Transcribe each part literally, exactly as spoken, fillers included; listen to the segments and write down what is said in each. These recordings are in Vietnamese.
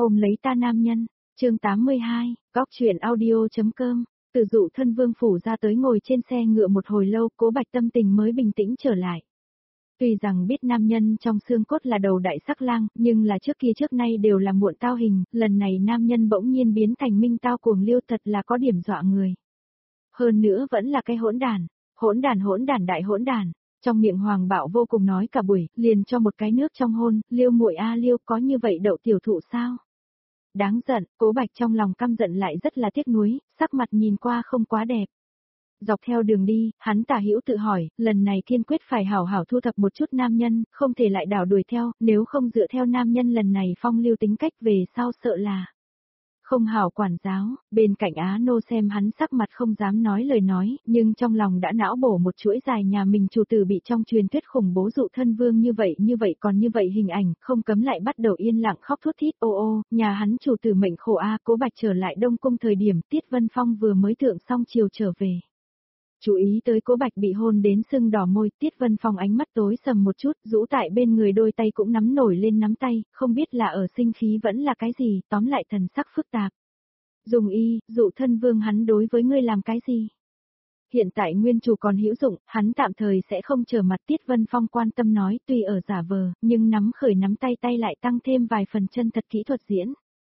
ôm lấy ta nam nhân, chương tám mươi hai, góc truyện audio.com, từ dụ thân vương phủ ra tới ngồi trên xe ngựa một hồi lâu, Cố Bạch tâm tình mới bình tĩnh trở lại. Tuy rằng biết nam nhân trong xương cốt là đầu đại sắc lang, nhưng là trước kia trước nay đều là muộn tao hình, lần này nam nhân bỗng nhiên biến thành minh tao cuồng liêu thật là có điểm dọa người. Hơn nữa vẫn là cái hỗn đàn, hỗn đàn hỗn đàn đại hỗn đàn, trong miệng Hoàng Bạo vô cùng nói cả buổi, liền cho một cái nước trong hôn, liêu muội a liêu có như vậy đậu tiểu thụ sao? Đáng giận, Cố Bạch trong lòng căm giận lại rất là tiếc nuối, sắc mặt nhìn qua không quá đẹp. Dọc theo đường đi, hắn tả hữu tự hỏi, lần này kiên quyết phải hảo hảo thu thập một chút nam nhân, không thể lại đảo đuổi theo, nếu không dựa theo nam nhân lần này phong lưu tính cách về sau sợ là không hảo quản giáo. Bên cạnh Á Nô xem hắn sắc mặt không dám nói lời nói, nhưng trong lòng đã não bổ một chuỗi dài nhà mình chủ tử bị trong truyền thuyết khủng bố dụ thân vương như vậy như vậy còn như vậy hình ảnh, không cấm lại bắt đầu yên lặng khóc thút thít ô ô, nhà hắn chủ tử mệnh khổ a. Cố Bạch trở lại Đông Cung thời điểm Tiết Vân Phong vừa mới thượng xong chiều trở về. Chú ý tới Cố Bạch bị hôn đến sưng đỏ môi, Tiết Vân Phong ánh mắt tối sầm một chút, rũ tại bên người đôi tay cũng nắm nổi lên nắm tay, không biết là ở sinh khí vẫn là cái gì, tóm lại thần sắc phức tạp. Dùng y, dụ thân vương hắn đối với ngươi làm cái gì? Hiện tại nguyên chủ còn hữu dụng, hắn tạm thời sẽ không trở mặt. Tiết Vân Phong quan tâm nói, tuy ở giả vờ, nhưng nắm khởi nắm tay tay lại tăng thêm vài phần chân thật kỹ thuật diễn.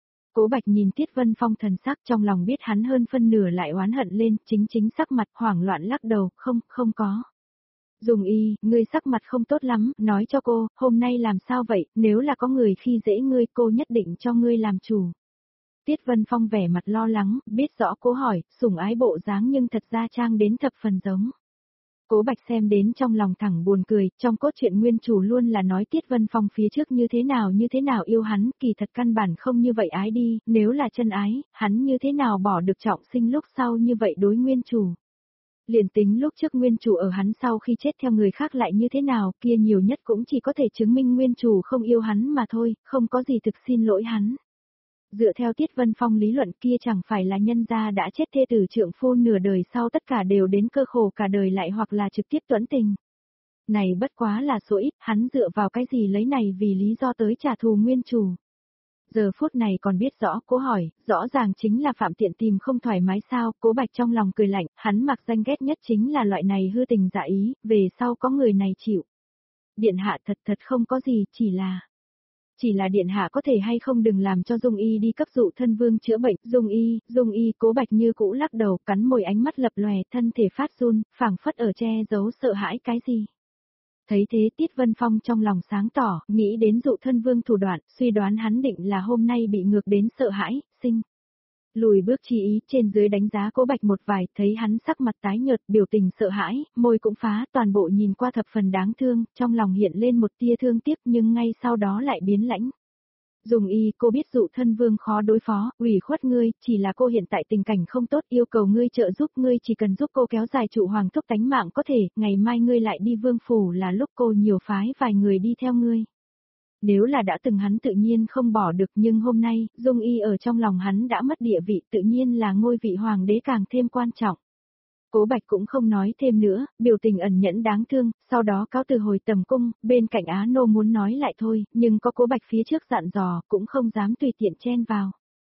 Cố Bạch nhìn Tiết Vân Phong thần sắc trong lòng biết hắn hơn phân nửa lại oán hận lên, chính chính sắc mặt hoảng loạn lắc đầu, không, không có. Dùng y, ngươi sắc mặt không tốt lắm, nói cho cô, hôm nay làm sao vậy, nếu là có người khi dễ ngươi cô nhất định cho ngươi làm chủ. Tiết Vân Phong vẻ mặt lo lắng, biết rõ Cố hỏi, sủng ái bộ dáng nhưng thật ra trang đến thập phần giống. Cố Bạch xem đến trong lòng thẳng buồn cười, trong cốt truyện nguyên chủ luôn là nói Tiết Vân Phong phía trước như thế nào như thế nào yêu hắn, kỳ thật căn bản không như vậy ái đi, nếu là chân ái, hắn như thế nào bỏ được trọng sinh lúc sau như vậy đối nguyên chủ. Liền tính lúc trước nguyên chủ ở hắn sau khi chết theo người khác lại như thế nào, kia nhiều nhất cũng chỉ có thể chứng minh nguyên chủ không yêu hắn mà thôi, không có gì thực xin lỗi hắn. Dựa theo Tiết Vân Phong lý luận kia chẳng phải là nhân gia đã chết thê tử trượng phu nửa đời sau tất cả đều đến cơ khổ cả đời lại hoặc là trực tiếp tuẫn tình. Này bất quá là số ít, hắn dựa vào cái gì lấy này vì lý do tới trả thù nguyên chủ. Giờ phút này còn biết rõ, Cố hỏi, rõ ràng chính là Phạm Tiện tìm không thoải mái sao, Cố Bạch trong lòng cười lạnh, hắn mặc danh ghét nhất chính là loại này hư tình giả ý, về sau có người này chịu. Điện hạ thật thật không có gì, chỉ là... Chỉ là điện hạ có thể hay không đừng làm cho Dung Y đi cấp dụ thân vương chữa bệnh, Dung Y, Dung Y. Cố Bạch như cũ lắc đầu, cắn môi ánh mắt lập lòe, thân thể phát run, phảng phất ở che giấu sợ hãi cái gì. Thấy thế Tiết Vân Phong trong lòng sáng tỏ, nghĩ đến dụ thân vương thủ đoạn, suy đoán hắn định là hôm nay bị ngược đến sợ hãi, sinh. Lùi bước chi ý, trên dưới đánh giá Cố Bạch một vài, thấy hắn sắc mặt tái nhợt, biểu tình sợ hãi, môi cũng phá, toàn bộ nhìn qua thập phần đáng thương, trong lòng hiện lên một tia thương tiếc nhưng ngay sau đó lại biến lãnh. Dùng y, cô biết dụ thân vương khó đối phó, ủy khuất ngươi, chỉ là cô hiện tại tình cảnh không tốt, yêu cầu ngươi trợ giúp, ngươi chỉ cần giúp cô kéo dài trụ hoàng thúc tánh mạng có thể, ngày mai ngươi lại đi vương phủ là lúc cô nhiều phái vài người đi theo ngươi. Nếu là đã từng hắn tự nhiên không bỏ được, nhưng hôm nay, Dung Y ở trong lòng hắn đã mất địa vị, tự nhiên là ngôi vị hoàng đế càng thêm quan trọng. Cố Bạch cũng không nói thêm nữa, biểu tình ẩn nhẫn đáng thương, sau đó cáo từ hồi tầm cung, bên cạnh Á Nô muốn nói lại thôi, nhưng có Cố Bạch phía trước dặn dò, cũng không dám tùy tiện chen vào.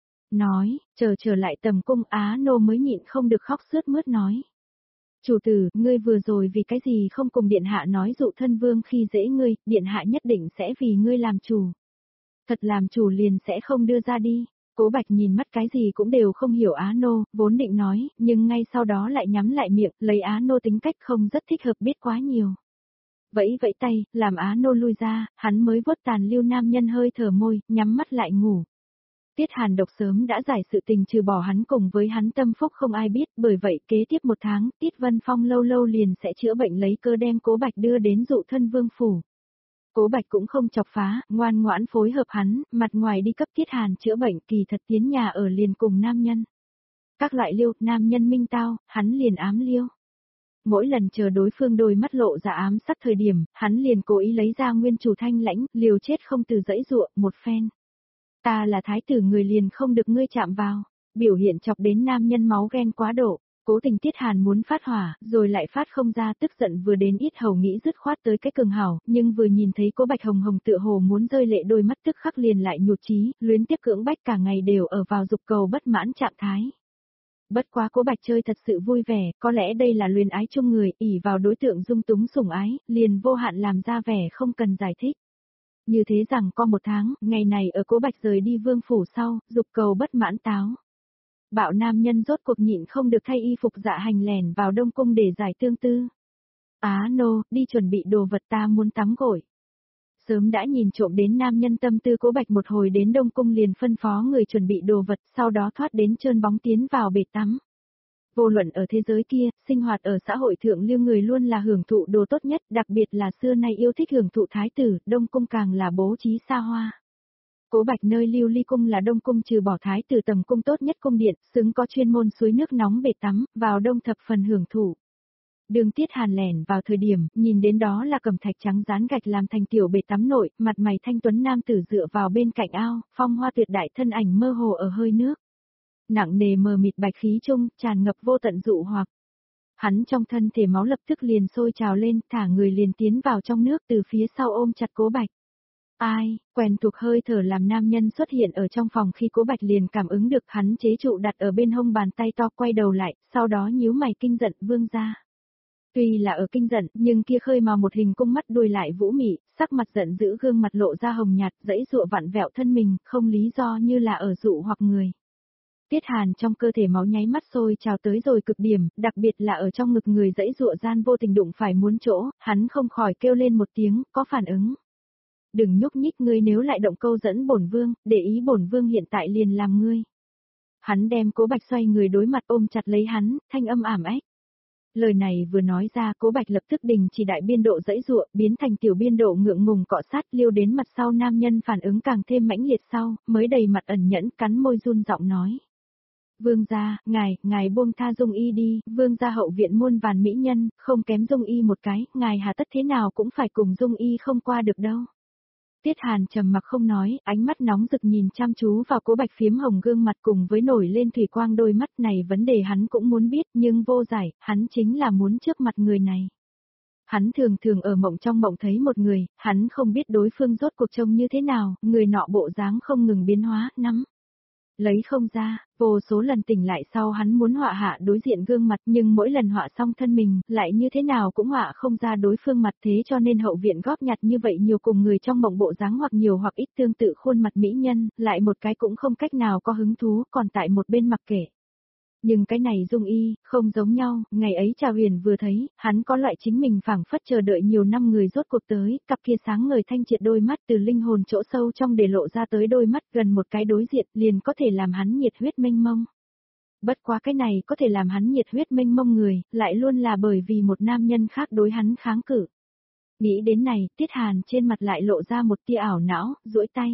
Nói, chờ trở lại tầm cung, Á Nô mới nhịn không được khóc sướt mướt nói. Chủ tử, ngươi vừa rồi vì cái gì không cùng điện hạ nói dụ thân vương khi dễ ngươi, điện hạ nhất định sẽ vì ngươi làm chủ. Thật làm chủ liền sẽ không đưa ra đi. Cố Bạch nhìn mắt cái gì cũng đều không hiểu Á Nô, vốn định nói, nhưng ngay sau đó lại nhắm lại miệng, lấy Á Nô tính cách không rất thích hợp biết quá nhiều. Vẫy vẫy tay, làm Á Nô lui ra, hắn mới vuốt tàn lưu nam nhân hơi thở môi, nhắm mắt lại ngủ. Tiết Hàn Độc sớm đã giải sự tình trừ bỏ hắn cùng với hắn tâm phúc không ai biết, bởi vậy kế tiếp một tháng, Tiết Vân Phong lâu lâu liền sẽ chữa bệnh lấy cơ đem Cố Bạch đưa đến dụ thân vương phủ. Cố Bạch cũng không chọc phá, ngoan ngoãn phối hợp hắn, mặt ngoài đi cấp Tiết Hàn chữa bệnh kỳ thật tiến nhà ở liền cùng nam nhân. Các loại liêu, nam nhân minh tao, hắn liền ám liêu. Mỗi lần chờ đối phương đôi mắt lộ ra ám sắc thời điểm, hắn liền cố ý lấy ra nguyên chủ thanh lãnh, liều chết không từ dãy dụa, một phen. Ta là thái tử người liền không được ngươi chạm vào, biểu hiện chọc đến nam nhân máu ghen quá độ. Cố tình Tiết Hàn muốn phát hỏa, rồi lại phát không ra, tức giận vừa đến ít hầu nghĩ dứt khoát tới cái cường hảo, nhưng vừa nhìn thấy Cố Bạch hồng hồng tựa hồ muốn rơi lệ, đôi mắt tức khắc liền lại nhụt chí, luyến tiếc cưỡng bách cả ngày đều ở vào dục cầu bất mãn trạng thái. Bất quá Cố Bạch chơi thật sự vui vẻ, có lẽ đây là luyến ái chung người, ỷ vào đối tượng dung túng sủng ái, liền vô hạn làm ra vẻ không cần giải thích. Như thế rằng có một tháng, ngày này ở Cố Bạch rời đi vương phủ sau, dục cầu bất mãn táo. Bạo nam nhân rốt cuộc nhịn không được thay y phục dạ hành lẻn vào Đông Cung để giải tương tư. Á nô, đi chuẩn bị đồ vật, ta muốn tắm gội. Sớm đã nhìn trộm đến nam nhân tâm tư, Cố Bạch một hồi đến Đông Cung liền phân phó người chuẩn bị đồ vật, sau đó thoát đến trơn bóng tiến vào bể tắm. Vô luận ở thế giới kia, sinh hoạt ở xã hội thượng lưu người luôn là hưởng thụ đồ tốt nhất, đặc biệt là xưa nay yêu thích hưởng thụ thái tử, Đông Cung càng là bố trí xa hoa. Cố Bạch nơi Lưu Ly cung là Đông Cung trừ bỏ thái tử tầm cung tốt nhất cung điện, xứng có chuyên môn suối nước nóng bể tắm, vào đông thập phần hưởng thụ. Đường Tiết Hàn lẻn vào thời điểm, nhìn đến đó là cẩm thạch trắng dán gạch làm thành tiểu bể tắm nội, mặt mày thanh tuấn nam tử dựa vào bên cạnh ao, phong hoa tuyệt đại thân ảnh mơ hồ ở hơi nước. Nặng nề mờ mịt bạch khí trung, tràn ngập vô tận dụ hoặc. Hắn trong thân thể máu lập tức liền sôi trào lên, thả người liền tiến vào trong nước, từ phía sau ôm chặt Cố Bạch. Ai, quen thuộc hơi thở làm nam nhân xuất hiện ở trong phòng, khi Cố Bạch liền cảm ứng được, hắn chế trụ đặt ở bên hông bàn tay to, quay đầu lại, sau đó nhíu mày kinh giận, vương gia. Tuy là ở kinh giận, nhưng kia khơi màu một hình cung mắt đuôi lại vũ mị, sắc mặt giận dữ, gương mặt lộ ra hồng nhạt, dãy dụa vặn vẹo thân mình, không lý do như là ở dụ hoặc người. Tiết Hàn trong cơ thể máu nháy mắt sôi trào tới rồi cực điểm, đặc biệt là ở trong ngực người dãy dụa gian vô tình đụng phải muốn chỗ, hắn không khỏi kêu lên một tiếng, có phản ứng. Đừng nhúc nhích, ngươi nếu lại động câu dẫn bổn vương, để ý bổn vương hiện tại liền làm ngươi. Hắn đem Cố Bạch xoay người đối mặt ôm chặt lấy hắn, thanh âm ảm ách. Lời này vừa nói ra, Cố Bạch lập tức đình chỉ đại biên độ dãy dụa, biến thành tiểu biên độ ngượng ngùng cọ sát, liêu đến mặt sau nam nhân phản ứng càng thêm mãnh liệt sau, mới đầy mặt ẩn nhẫn, cắn môi run giọng nói. Vương gia, ngài, ngài buông tha Dung Y đi, vương gia hậu viện muôn vàn mỹ nhân, không kém Dung Y một cái, ngài hà tất thế nào cũng phải cùng Dung Y không qua được đâu. Tiết Hàn trầm mặc không nói, ánh mắt nóng rực nhìn chăm chú vào Cố Bạch phiếm hồng gương mặt cùng với nổi lên thủy quang đôi mắt này, vấn đề hắn cũng muốn biết nhưng vô giải, hắn chính là muốn trước mặt người này. Hắn thường thường ở mộng trong mộng thấy một người, hắn không biết đối phương rốt cuộc trông như thế nào, người nọ bộ dáng không ngừng biến hóa, nắm. Lấy không ra, vô số lần tỉnh lại sau hắn muốn họa hạ đối diện gương mặt, nhưng mỗi lần họa xong thân mình, lại như thế nào cũng họa không ra đối phương mặt, thế cho nên hậu viện góp nhặt như vậy nhiều cùng người trong mộng bộ dáng hoặc nhiều hoặc ít tương tự khuôn mặt mỹ nhân, lại một cái cũng không cách nào có hứng thú, còn tại một bên mặc kệ. Nhưng cái này Dung Y, không giống nhau, ngày ấy Trà Huyền vừa thấy, hắn có loại chính mình phảng phất chờ đợi nhiều năm người rốt cuộc tới, cặp kia sáng ngời thanh triệt đôi mắt từ linh hồn chỗ sâu trong để lộ ra tới đôi mắt gần một cái đối diện liền có thể làm hắn nhiệt huyết mênh mông. Bất quá cái này có thể làm hắn nhiệt huyết mênh mông người, lại luôn là bởi vì một nam nhân khác đối hắn kháng cự. Nghĩ đến này, Tiết Hàn trên mặt lại lộ ra một tia ảo não, duỗi tay.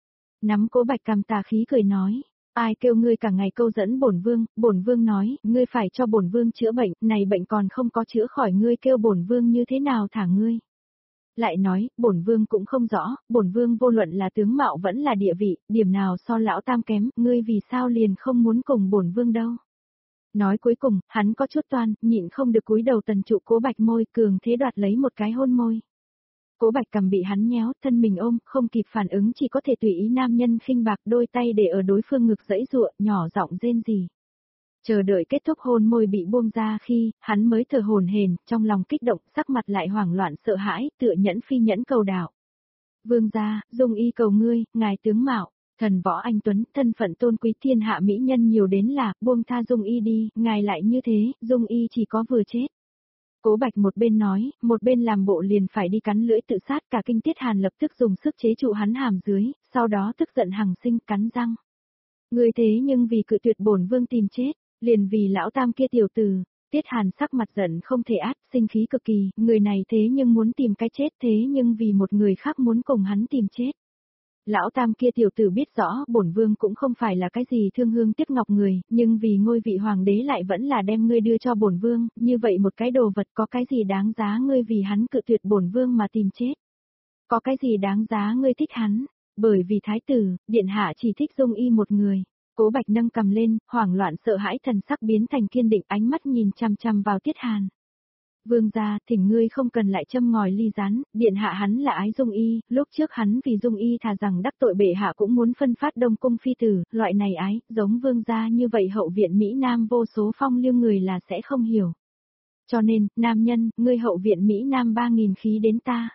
Nắm Cố Bạch cằm tà khí cười nói. Ai kêu ngươi cả ngày câu dẫn bổn vương, bổn vương nói, ngươi phải cho bổn vương chữa bệnh, này bệnh còn không có chữa khỏi, ngươi kêu bổn vương như thế nào thả ngươi. Lại nói, bổn vương cũng không rõ, bổn vương vô luận là tướng mạo vẫn là địa vị, điểm nào so lão tam kém, ngươi vì sao liền không muốn cùng bổn vương đâu. Nói cuối cùng, hắn có chút toan, nhịn không được cúi đầu tần trụ Cố Bạch môi, cường thế đoạt lấy một cái hôn môi. Cố Bạch cầm bị hắn nhéo, thân mình ôm, không kịp phản ứng chỉ có thể tùy ý nam nhân khinh bạc, đôi tay để ở đối phương ngực dãy giụa, nhỏ giọng rên rỉ. Chờ đợi kết thúc hôn môi bị buông ra khi, hắn mới thở hổn hển, trong lòng kích động, sắc mặt lại hoảng loạn sợ hãi, tựa nhẫn phi nhẫn cầu đạo. Vương gia, Dung Y cầu ngươi, ngài tướng mạo, thần võ anh tuấn, thân phận tôn quý thiên hạ mỹ nhân nhiều đến là, buông tha Dung Y đi, ngài lại như thế, Dung Y chỉ có vừa chết. Cố Bạch một bên nói, một bên làm bộ liền phải đi cắn lưỡi tự sát, cả kinh Tiết Hàn lập tức dùng sức chế trụ hắn hàm dưới, sau đó tức giận hằng sinh cắn răng. Người thế nhưng vì cự tuyệt bổn vương tìm chết, liền vì lão tam kia tiểu tử, Tiết Hàn sắc mặt giận không thể át, sinh khí cực kỳ, người này thế nhưng muốn tìm cái chết, thế nhưng vì một người khác muốn cùng hắn tìm chết. Lão tam kia tiểu tử biết rõ bổn vương cũng không phải là cái gì thương hương tiếc ngọc người, nhưng vì ngôi vị hoàng đế lại vẫn là đem ngươi đưa cho bổn vương, như vậy một cái đồ vật có cái gì đáng giá ngươi vì hắn cự tuyệt bổn vương mà tìm chết. Có cái gì đáng giá ngươi thích hắn, bởi vì thái tử, điện hạ chỉ thích Dung Y một người. Cố Bạch nâng cầm lên, hoảng loạn sợ hãi thần sắc biến thành kiên định, ánh mắt nhìn chằm chằm vào Tiết Hàn. Vương gia, thỉnh ngươi không cần lại châm ngòi ly rán, điện hạ hắn là ái Dung Y, lúc trước hắn vì Dung Y thà rằng đắc tội bệ hạ cũng muốn phân phát Đông cung phi tử, loại này ái, giống vương gia như vậy hậu viện Mỹ Nam vô số phong lưu người là sẽ không hiểu. Cho nên, nam nhân, ngươi hậu viện Mỹ Nam ba nghìn khí đến ta.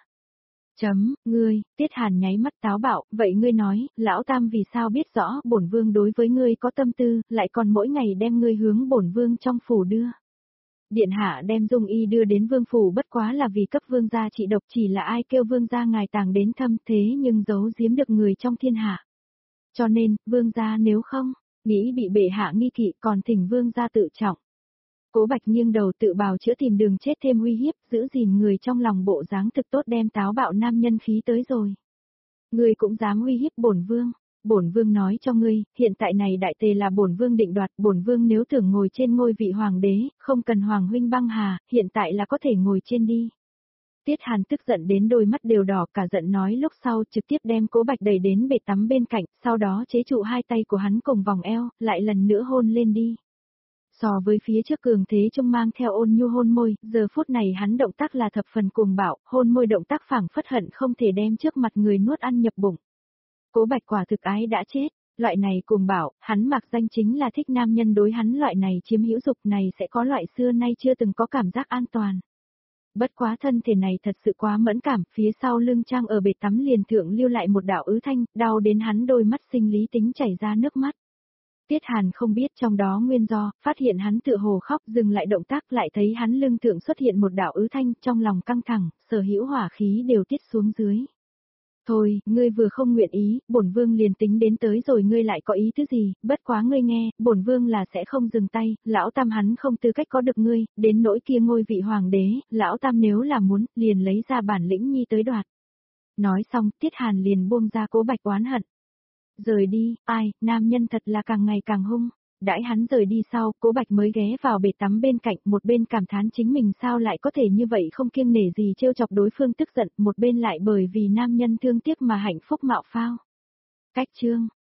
Chấm, ngươi, Tiết Hàn nháy mắt táo bạo, vậy ngươi nói, lão tam vì sao biết rõ bổn vương đối với ngươi có tâm tư, lại còn mỗi ngày đem ngươi hướng bổn vương trong phủ đưa. Điện hạ đem Dung Y đưa đến vương phủ bất quá là vì cấp vương gia trị độc, chỉ là ai kêu vương gia ngài tàng đến thâm thế nhưng giấu giếm được người trong thiên hạ. Cho nên, vương gia nếu không, nghĩ bị bệ hạ nghi kỵ còn thỉnh vương gia tự trọng. Cố Bạch nghiêng đầu tự bào chữa tìm đường chết thêm uy hiếp, giữ gìn người trong lòng bộ dáng thực tốt đem táo bạo nam nhân khí tới rồi. Ngươi cũng dám uy hiếp bổn vương. Bổn vương nói cho ngươi, hiện tại này đại tề là bổn vương định đoạt, bổn vương nếu tưởng ngồi trên ngôi vị hoàng đế, không cần hoàng huynh băng hà, hiện tại là có thể ngồi trên đi. Tiết Hàn tức giận đến đôi mắt đều đỏ, cả giận nói lúc sau trực tiếp đem Cố Bạch đẩy đến bể tắm bên cạnh, sau đó chế trụ hai tay của hắn cùng vòng eo, lại lần nữa hôn lên đi. So với phía trước cường thế trung mang theo ôn nhu hôn môi, giờ phút này hắn động tác là thập phần cuồng bạo, hôn môi động tác phảng phất hận không thể đem trước mặt người nuốt ăn nhập bụng. Cố Bạch quả thực ái đã chết, loại này cuồng bạo, hắn mặc danh chính là thích nam nhân đối hắn loại này chiếm hữu dục này sẽ có loại xưa nay chưa từng có cảm giác an toàn. Bất quá thân thể này thật sự quá mẫn cảm, phía sau lưng trang ở bể tắm liền thượng lưu lại một đạo ứ thanh, đau đến hắn đôi mắt sinh lý tính chảy ra nước mắt. Tiết Hàn không biết trong đó nguyên do, phát hiện hắn tựa hồ khóc dừng lại động tác lại thấy hắn lưng thượng xuất hiện một đạo ứ thanh, trong lòng căng thẳng, sở hữu hỏa khí đều tiết xuống dưới. Thôi, ngươi vừa không nguyện ý, bổn vương liền tính đến tới rồi ngươi lại có ý thứ gì, bất quá ngươi nghe, bổn vương là sẽ không dừng tay, lão tam hắn không tư cách có được ngươi, đến nỗi kia ngôi vị hoàng đế, lão tam nếu là muốn, liền lấy ra bản lĩnh nhi tới đoạt. Nói xong, Tiết Hàn liền buông ra Cố Bạch oán hận. Rời đi, ai, nam nhân thật là càng ngày càng hung. Đãi hắn rời đi sau, Cố Bạch mới ghé vào bể tắm bên cạnh, một bên cảm thán chính mình sao lại có thể như vậy không kiêng nể gì trêu chọc đối phương tức giận, một bên lại bởi vì nam nhân thương tiếc mà hạnh phúc mạo phao. Cách chương